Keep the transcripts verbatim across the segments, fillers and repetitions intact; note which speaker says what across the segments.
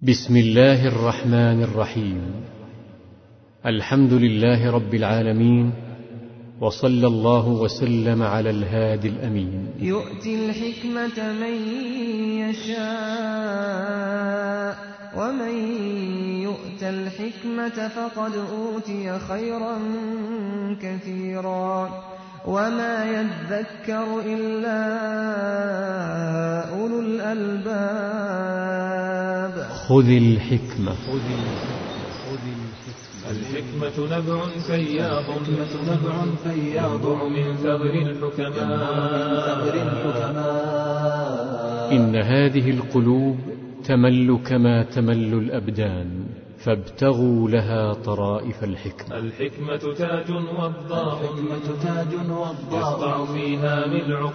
Speaker 1: بسم الله الرحمن الرحيم. الحمد لله رب العالمين، وصلى الله وسلم على الهادي الأمين.
Speaker 2: يؤتي الحكمة من يشاء ومن يؤت الحكمة فقد أوتي خيرا كثيرا وما يذكر إلا أولو الألباب.
Speaker 1: خذ الحكمة.
Speaker 3: الحكمة نبع فياض نبع فياض من ثغر الحكماء.
Speaker 1: إن هذه القلوب تمل كما تمل الأبدان، فابتغوا لها طرائف الحكمة.
Speaker 3: الحكمة تاج وضاء يسطع فيها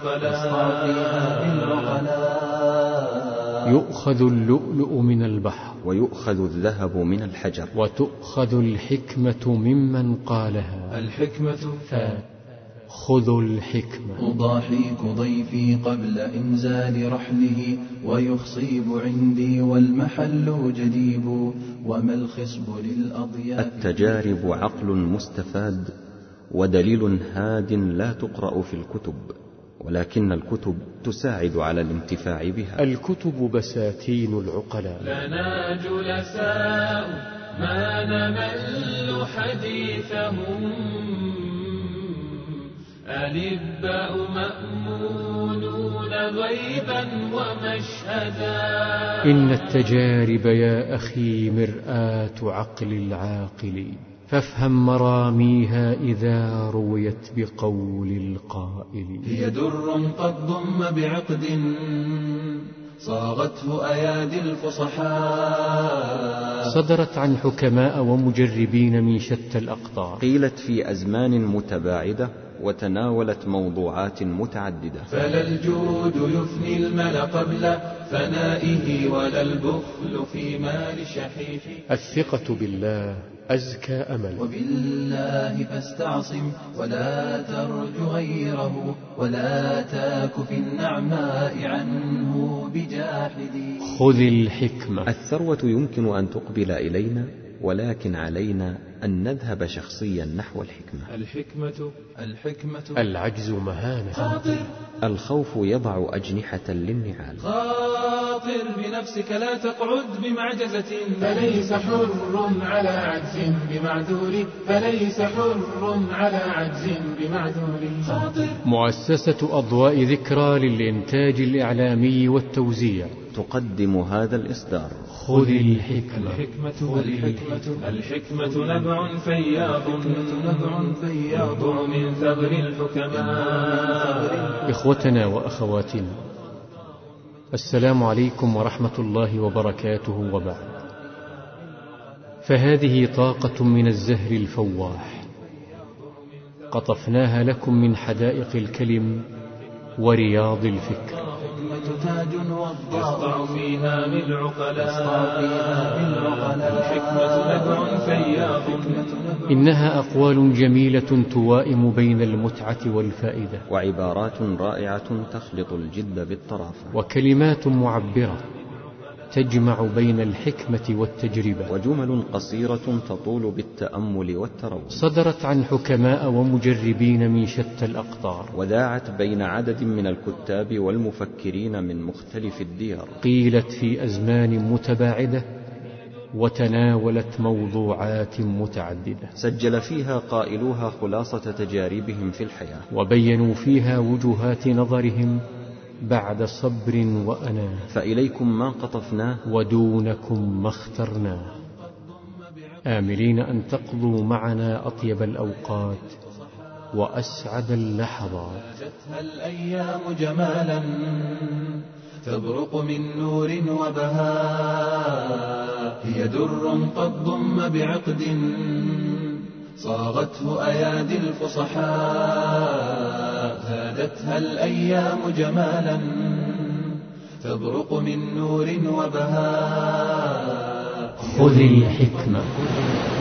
Speaker 3: بالعقلاء.
Speaker 1: يؤخذ اللؤلؤ من البحر
Speaker 4: ويؤخذ الذهب من الحجر،
Speaker 1: وتؤخذ الحكمة ممن قالها.
Speaker 3: الحكمة
Speaker 1: خذوا الحكمة.
Speaker 5: أضاحيك ضيفي قبل إنزال رحله، ويخصيب عندي والمحل جديب، وما الخصب للأضياف.
Speaker 4: التجارب عقل مستفاد ودليل هاد لا تقرأ في الكتب، ولكن الكتب تساعد على الانتفاع بها.
Speaker 1: الكتب بساتين العقلاء.
Speaker 3: لنا جلساء ما نمل حديثهم، الإباء مأمونون غيبا ومشهدا.
Speaker 1: إن التجارب يا أخي مرآة عقل العاقل، فافهم مراميها إذا رويت بقول القائل.
Speaker 5: هي در قد ضم بعقد صاغته أيادي الفصحاء.
Speaker 1: صدرت عن حكماء ومجربين من شتى الأقطار.
Speaker 4: قيلت في أزمان متباعدة وتناولت موضوعات متعددة.
Speaker 5: فلا الجود يفني المل قبل فنائه، ولا البخل في مال شحيح.
Speaker 1: الثقة بالله أزكى أمل.
Speaker 5: وبالله فاستعصم ولا ترج غيره، ولا تاك في النعماء عنه بجاحد.
Speaker 1: خذ الحكمة.
Speaker 4: الثروة يمكن أن تقبل إلينا، ولكن علينا أن نذهب شخصيا نحو الحكمة.
Speaker 3: الحكمة
Speaker 5: الحكمة
Speaker 1: العجز مهانة.
Speaker 5: خاطر
Speaker 4: الخوف يضع أجنحة للنعال.
Speaker 5: خاطر بنفسك لا تقعد بمعجزة،
Speaker 3: فليس حر على عجز بمعذور، فليس حر على عجز بمعذور.
Speaker 5: خاطر.
Speaker 1: مؤسسة أضواء ذكرى للإنتاج الإعلامي والتوزيع تقدم هذا الإصدار. خذ الحكمة.
Speaker 3: الحكمة الحكمة نبع فياض نبع فياض من ثغر الحكماء.
Speaker 1: إخوتنا وأخواتنا، السلام عليكم ورحمة الله وبركاته، وبعد. فهذه طاقة من الزهر الفواح قطفناها لكم من حدائق الكلم ورياض الفكر.
Speaker 5: تاج
Speaker 3: يسطع فيها بالعقلاء. الحكمة نبع فياض.
Speaker 1: إنها أقوال جميلة توائم بين المتعة والفائدة،
Speaker 4: وعبارات رائعة تخلط الجد بالطرافة،
Speaker 1: وكلمات معبرة تجمع بين الحكمة والتجربة،
Speaker 4: وجمل قصيرة تطول بالتأمل والتروي.
Speaker 1: صدرت عن حكماء ومجربين من شتى الأقطار،
Speaker 4: وذاعت بين عدد من الكتاب والمفكرين من مختلف الديار.
Speaker 1: قيلت في أزمان متباعدة وتناولت موضوعات متعددة.
Speaker 4: سجل فيها قائلوها خلاصة تجاربهم في الحياة،
Speaker 1: وبينوا فيها وجهات نظرهم بعد صبر وأناه.
Speaker 4: فإليكم ما قطفناه
Speaker 1: ودونكم ما اخترناه، آملين أن تقضوا معنا أطيب الأوقات وأسعد اللحظات.
Speaker 5: جاءتها الأيام جمالا تبرق من نور وبهاء. هي در قد ضم بعقد صاغته أيادي الفصحاء. زادتها الأيام جمالا تبرق من نور وبهاء.
Speaker 1: خذ الحكمة.